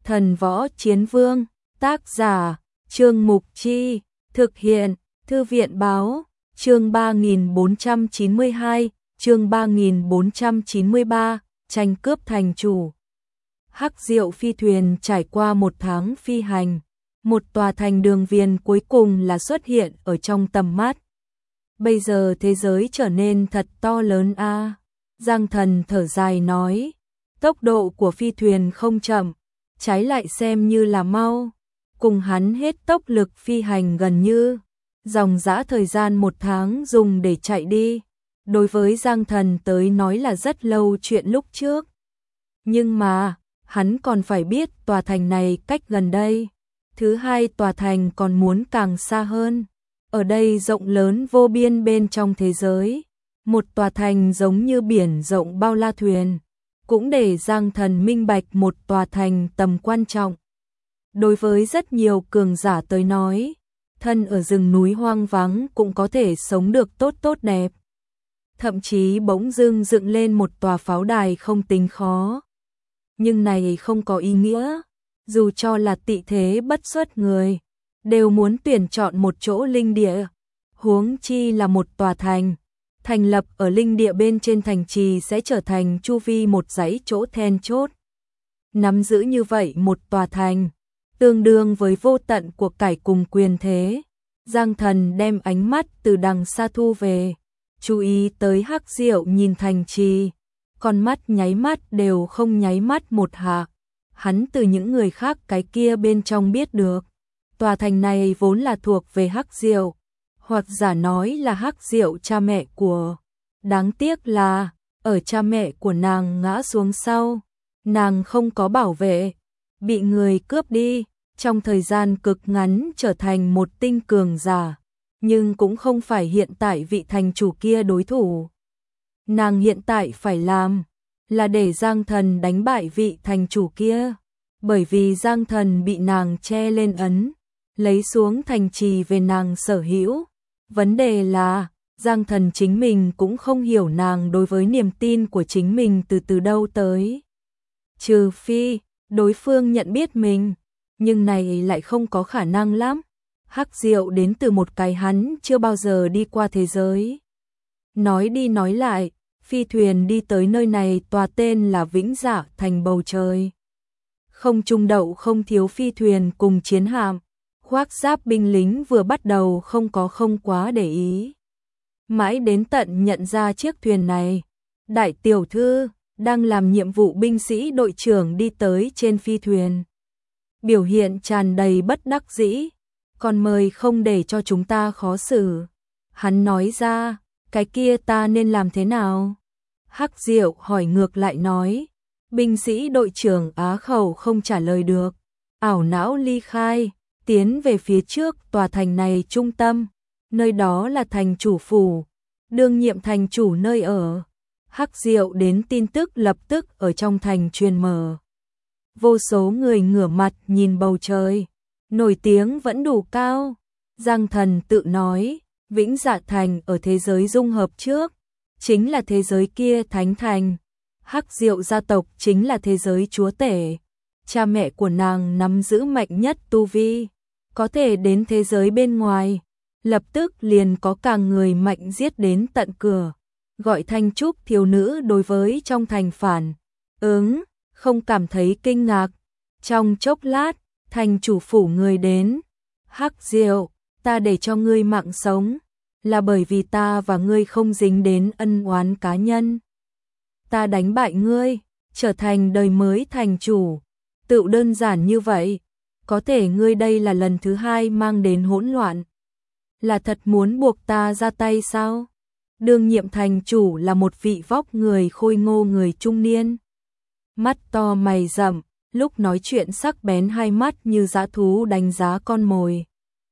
Thần Võ Chiến Vương, tác giả, Trương Mục Chi, thực hiện, Thư viện Báo, chương 3492, chương 3493, tranh cướp thành chủ. Hắc Diệu phi thuyền trải qua một tháng phi hành, một tòa thành đường viền cuối cùng là xuất hiện ở trong tầm mắt. Bây giờ thế giới trở nên thật to lớn a. Giang Thần thở dài nói, tốc độ của phi thuyền không chậm, trái lại xem như là mau, cùng hắn hết tốc lực phi hành gần như dòng dã thời gian 1 tháng dùng để chạy đi. Đối với Giang Thần tới nói là rất lâu chuyện lúc trước. Nhưng mà, hắn còn phải biết tòa thành này cách gần đây. Thứ hai, tòa thành còn muốn càng xa hơn. Ở đây rộng lớn vô biên bên trong thế giới. Một tòa thành giống như biển rộng bao la thuyền. Cũng để Giang Thần minh bạch một tòa thành tầm quan trọng. Đối với rất nhiều cường giả tới nói, thân ở rừng núi hoang vắng cũng có thể sống được tốt tốt đẹp. Thậm chí bỗng dưng dựng lên một tòa pháo đài không tính khó. Nhưng này không có ý nghĩa, dù cho là tị thế bất xuất người, đều muốn tuyển chọn một chỗ linh địa, huống chi là một tòa thành. Thành lập ở linh địa bên trên thành trì sẽ trở thành chu vi một dãy chỗ then chốt. Nắm giữ như vậy một tòa thành, tương đương với vô tận của cải cùng quyền thế. Giang Thần đem ánh mắt từ đằng xa thu về, chú ý tới Hắc Diệu nhìn thành trì, con mắt nháy mắt đều không nháy mắt một hạ. Hắn từ những người khác cái kia bên trong biết được, tòa thành này vốn là thuộc về Hắc Diệu, hoặc giả nói là Hắc Diệu cha mẹ của. Đáng tiếc là, ở cha mẹ của nàng ngã xuống sau, nàng không có bảo vệ, bị người cướp đi, trong thời gian cực ngắn trở thành một tinh cường giả, nhưng cũng không phải hiện tại vị thành chủ kia đối thủ. Nàng hiện tại phải làm là để Giang Thần đánh bại vị thành chủ kia, bởi vì Giang Thần bị nàng che lên ấn, lấy xuống thành trì về nàng sở hữu. Vấn đề là, Giang Thần chính mình cũng không hiểu nàng đối với niềm tin của chính mình từ đâu tới. Trừ phi, đối phương nhận biết mình, nhưng này lại không có khả năng lắm. Hắc Diệu đến từ một cái hắn chưa bao giờ đi qua thế giới. Nói đi nói lại, phi thuyền đi tới nơi này tòa tên là Vĩnh Dạ thành bầu trời. Không trung đậu không thiếu phi thuyền cùng chiến hạm, khoác giáp binh lính vừa bắt đầu không quá để ý. Mãi đến tận nhận ra chiếc thuyền này, đại tiểu thư đang làm nhiệm vụ binh sĩ đội trưởng đi tới trên phi thuyền. Biểu hiện tràn đầy bất đắc dĩ, còn mời không để cho chúng ta khó xử. Hắn nói ra, cái kia ta nên làm thế nào? Hắc Diệu hỏi ngược lại nói, binh sĩ đội trưởng á khẩu không trả lời được, ảo não ly khai, tiến về phía trước tòa thành này trung tâm, nơi đó là thành chủ phủ, đương nhiệm thành chủ nơi ở. Hắc Diệu đến tin tức lập tức ở trong thành truyền mở. Vô số người ngửa mặt nhìn bầu trời, nổi tiếng vẫn đủ cao. Giang Thần tự nói, Vĩnh Dạ thành ở thế giới dung hợp trước, chính là thế giới kia thánh thành. Hắc Diệu gia tộc chính là thế giới chúa tể. Cha mẹ của nàng nắm giữ mạnh nhất tu vi, có thể đến thế giới bên ngoài, lập tức liền có cả người mạnh giết đến tận cửa. Gọi Thanh Trúc thiếu nữ đối với trong thành phản ứng, không cảm thấy kinh ngạc. Trong chốc lát, thành chủ phủ người đến. Hắc Diệu, ta để cho ngươi mạng sống, là bởi vì ta và ngươi không dính đến ân oán cá nhân. Ta đánh bại ngươi, trở thành đời mới thành chủ. Tự đơn giản như vậy, có thể ngươi đây là lần thứ hai mang đến hỗn loạn. Là thật muốn buộc ta ra tay sao? Đương nhiệm thành chủ là một vị vóc người khôi ngô người trung niên. Mắt to mày rậm, lúc nói chuyện sắc bén hai mắt như dã thú đánh giá con mồi.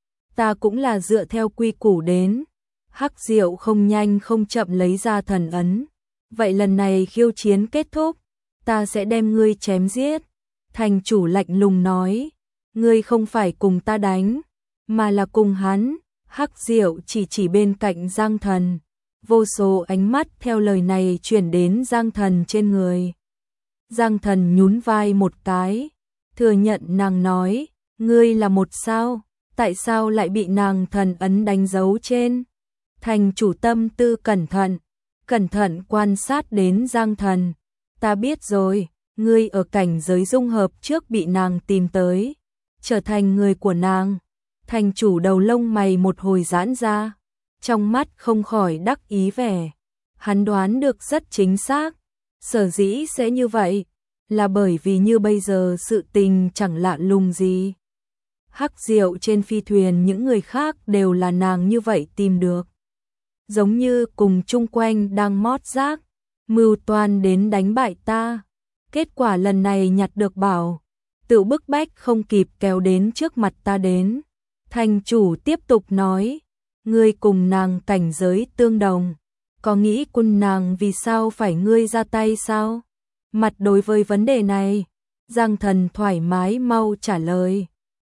Ta cũng là dựa theo quy củ đến. Hắc Diệu không nhanh không chậm lấy ra thần ấn. Vậy lần này khiêu chiến kết thúc, ta sẽ đem ngươi chém giết. Thành chủ lạnh lùng nói, ngươi không phải cùng ta đánh, mà là cùng hắn. Hắc Diệu chỉ bên cạnh Giang Thần. Vô số ánh mắt theo lời này chuyển đến Giang Thần trên người. Giang Thần nhún vai một cái, thừa nhận nàng nói, ngươi là một sao, tại sao lại bị nàng thần ấn đánh dấu trên? Thành chủ tâm tư cẩn thận quan sát đến Giang Thần. Ta biết rồi, ngươi ở cảnh giới dung hợp trước bị nàng tìm tới, trở thành người của nàng. Thành chủ đầu lông mày một hồi giãn ra, trong mắt không khỏi đắc ý vẻ. Hắn đoán được rất chính xác, sở dĩ sẽ như vậy, là bởi vì như bây giờ sự tình chẳng lạ lùng gì. Hắc Diệu trên phi thuyền những người khác đều là nàng như vậy tìm được. Giống như cùng chung quanh đang mót rác, mưu toan đến đánh bại ta. Kết quả lần này nhặt được bảo, tự bức bách không kịp kéo đến trước mặt ta đến. Thành chủ tiếp tục nói, ngươi cùng nàng cảnh giới tương đồng, có nghĩ quân nàng vì sao phải ngươi ra tay sao? Mặt đối với vấn đề này, Giang Thần thoải mái mau trả lời.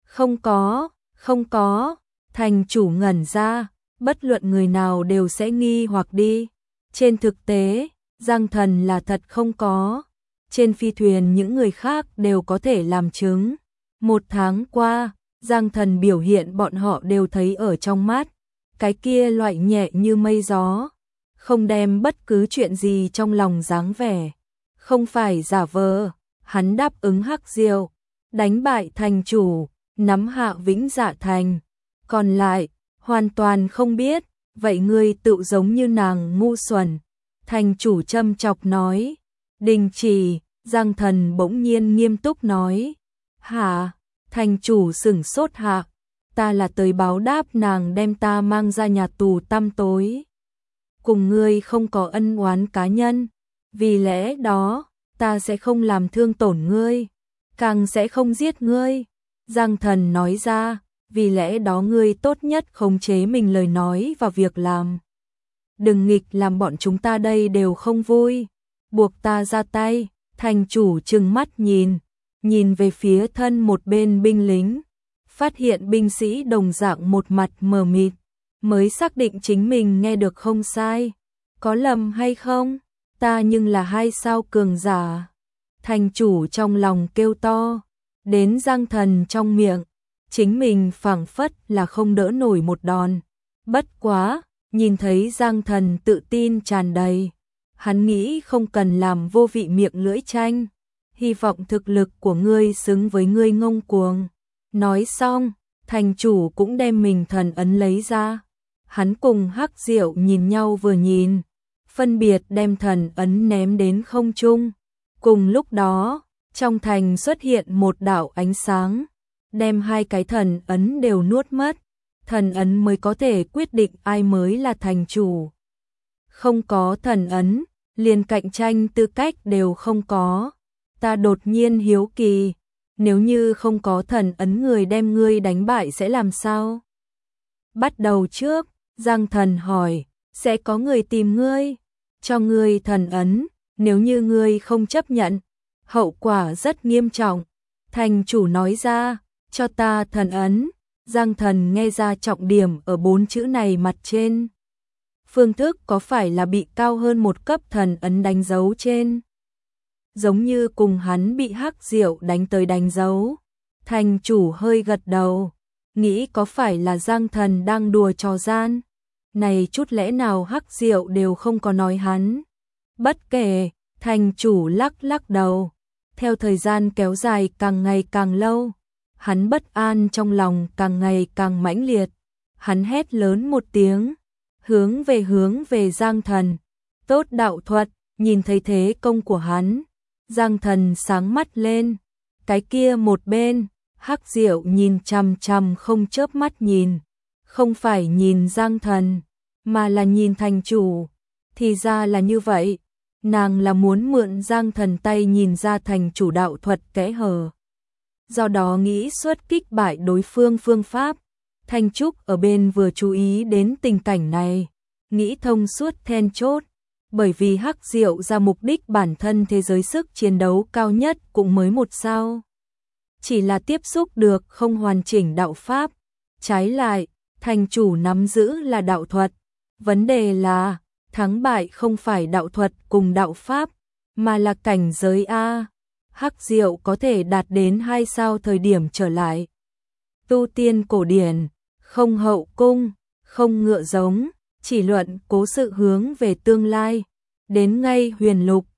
Không có, thành chủ ngẩn ra, bất luận người nào đều sẽ nghi hoặc đi. Trên thực tế, Giang Thần là thật không có. Trên phi thuyền những người khác đều có thể làm chứng. 1 tháng qua, Giang Thần biểu hiện bọn họ đều thấy ở trong mắt. Cái kia loại nhẹ như mây gió, không đem bất cứ chuyện gì trong lòng dáng vẻ. Không phải giả vờ, hắn đáp ứng Hắc Diệu, đánh bại thành chủ, nắm hạ Vĩnh Dạ Thành. Còn lại, hoàn toàn không biết, vậy ngươi tự giống như nàng ngu xuẩn. Thành chủ châm chọc nói, đình chỉ. Giang Thần bỗng nhiên nghiêm túc nói, hả? Thành chủ sửng sốt hạ, ta là tới báo đáp nàng đem ta mang ra nhà tù tăm tối. Cùng ngươi không có ân oán cá nhân, vì lẽ đó, ta sẽ không làm thương tổn ngươi, càng sẽ không giết ngươi. Giang Thần nói ra, vì lẽ đó ngươi tốt nhất khống chế mình lời nói và việc làm. Đừng nghịch làm bọn chúng ta đây đều không vui, buộc ta ra tay. Thành chủ trừng mắt nhìn về phía thân một bên binh lính, phát hiện binh sĩ đồng dạng một mặt mờ mịt, mới xác định chính mình nghe được không sai. Có lầm hay không? Ta nhưng là 2 sao cường giả. Thành chủ trong lòng kêu to, đến Giang Thần trong miệng, chính mình phảng phất là không đỡ nổi một đòn. Bất quá, nhìn thấy Giang Thần tự tin tràn đầy, hắn nghĩ không cần làm vô vị miệng lưỡi tranh, hy vọng thực lực của ngươi xứng với ngươi ngông cuồng. Nói xong, thành chủ cũng đem mình thần ấn lấy ra. Hắn cùng Hắc Diệu nhìn nhau vừa nhìn, phân biệt đem thần ấn ném đến không trung. Cùng lúc đó, trong thành xuất hiện một đạo ánh sáng, đem 2 cái thần ấn đều nuốt mất. Thần ấn mới có thể quyết định ai mới là thành chủ. Không có thần ấn, liền cạnh tranh tư cách đều không có. Ta đột nhiên hiếu kỳ, nếu như không có thần ấn người đem ngươi đánh bại sẽ làm sao? Bắt đầu trước, Giang Thần hỏi, sẽ có người tìm ngươi, cho ngươi thần ấn, nếu như ngươi không chấp nhận, hậu quả rất nghiêm trọng. Thành chủ nói ra, cho ta thần ấn. Giang Thần nghe ra trọng điểm ở 4 chữ này mặt trên. Phương thức có phải là bị cao hơn một cấp thần ấn đánh dấu trên? Giống như cùng hắn bị Hắc Diệu đánh tới đánh dấu. Thành chủ hơi gật đầu, nghĩ có phải là Giang Thần đang đùa trò gian. Này chút lẽ nào Hắc Diệu đều không có nói hắn. Bất kể, thành chủ lắc đầu. Theo thời gian kéo dài càng ngày càng lâu, hắn bất an trong lòng càng ngày càng mãnh liệt. Hắn hét lớn một tiếng, hướng về Giang Thần. Tốt đạo thuật, nhìn thấy thế công của hắn, Giang Thần sáng mắt lên. Cái kia một bên, Hắc Diệu nhìn chằm chằm không chớp mắt nhìn, không phải nhìn Giang Thần, mà là nhìn thành chủ. Thì ra là như vậy, nàng là muốn mượn Giang Thần tay nhìn ra thành chủ đạo thuật kẽ hở, do đó nghĩ xuất kích bại đối phương phương pháp. Thanh Trúc ở bên vừa chú ý đến tình cảnh này, nghĩ thông suốt then chốt, bởi vì Hắc Diệu ra mục đích bản thân thế giới sức chiến đấu cao nhất cũng mới 1 sao. Chỉ là tiếp xúc được không hoàn chỉnh đạo pháp, trái lại, thành chủ nắm giữ là đạo thuật. Vấn đề là, thắng bại không phải đạo thuật cùng đạo pháp, mà là cảnh giới A. Hắc Diệu có thể đạt đến 2 sao thời điểm trở lại. Tu tiên cổ điển, không hậu cung, không ngựa giống, chỉ luận cố sự hướng về tương lai. Đến ngay huyền lục,